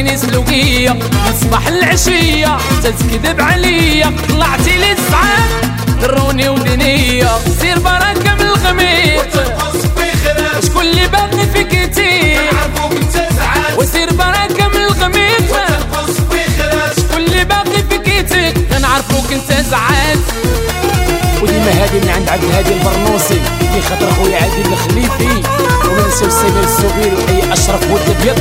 خرتيني سلوكية من صباح العشية تتكذب عليا طلعتي لي السعاد دروني ودنيا سير بركة من الغميق شكون اللي باغي فيك كتير نعرفوك انت سعاد وسير بركة من الغميق شكون اللي باغي فيك كتير كنعرفوك انت سعاد. وديما هادي من عند عبد الهادي البرنوسي في خاطر خويا عادل الخليفي وما نساو سمير الزبير وحي اشرف ولد الابيض.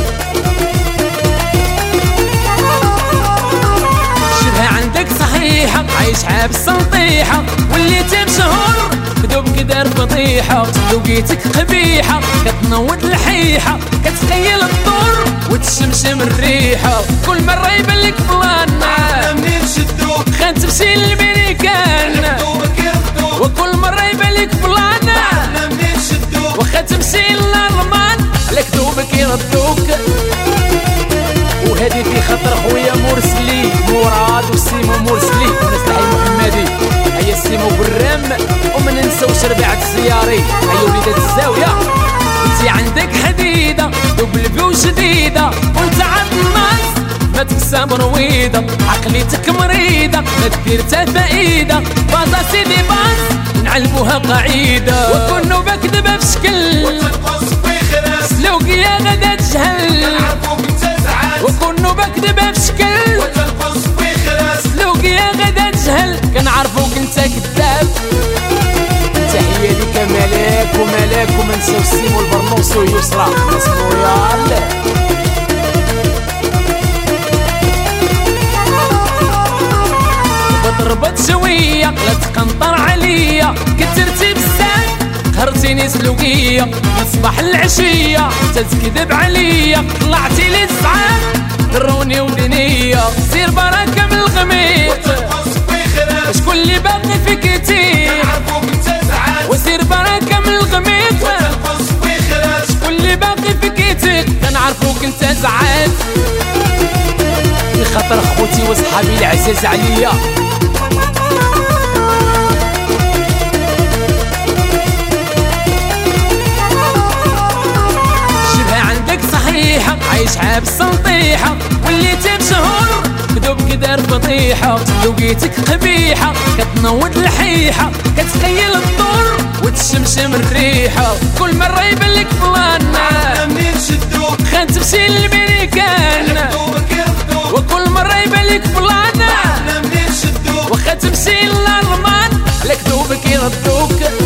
شبه عندك صحيحة عايش عاب السنطيحة وليتي مشهور كذوب كدار فضيحة لقيتك قبيحة كتنوض الحيحة كتخيل الدور وتشمشم الريحة كل مرة يبلك فلان منين شدوك خان تمشي للميريكان وكل مرة يبلك فلان منين شدوك وخا تمشي للألمان على كذوبك يردوك. وهذه في خاطر خويا مرسلي مراد وسيمو مرسلي وناس الحي محمدي هيا سيمو برام وما ننساوش ربيعة السياري هيا وليدات الزاوية انتي عندك حديدة دوبل وشديدة وانت عند الناس ما تكسى مرويدة عقليتك مريضة ما دير تا فائدة بازا سيدي باز نعلموها قاعدة وكونو بكذبة بشكل وتنقص بخلاص سلوكيا غدا تجهل نعرفوك انت سعاد وكونو بكذبة بشكل وتنقص بخلاص سلوكيا غدا تجهل كنعرفوك انت كذاب. تحية ليك ملاك وملاك وما نساو سيمو البرنوس ويسرى اسمو يال. ضربت شوية لا تقنطر عليا كترتي بزاف قهرتيني سلوكية من صباح العشية تتكذب عليا طلعتي لي السعاد دروني ودنيا سير بركة من الغميق وتنقص بخلاص شكون اللي باغي فيك كتير نعرفوك انت سعاد وسير بركة من الغميق وتنقص بخلاص شكون اللي باغي فيك كتير كنعرفوك انت سعاد. في خاطر خوتي وصحابي العزاز عليا صحيحة عايش عاب السنطيحة وليتي مشهور كذوب كدار فضيحة لقيتك قبيحة كتنوض الحيحة كتخيل الدور وتشمشم الريحة كل مرة يبلك فلان منين شدوك خان تمشي للميريكان وكل مرة يبلك فلان منين شدوك وخا تمشي للألمان على كذوبك يردوك.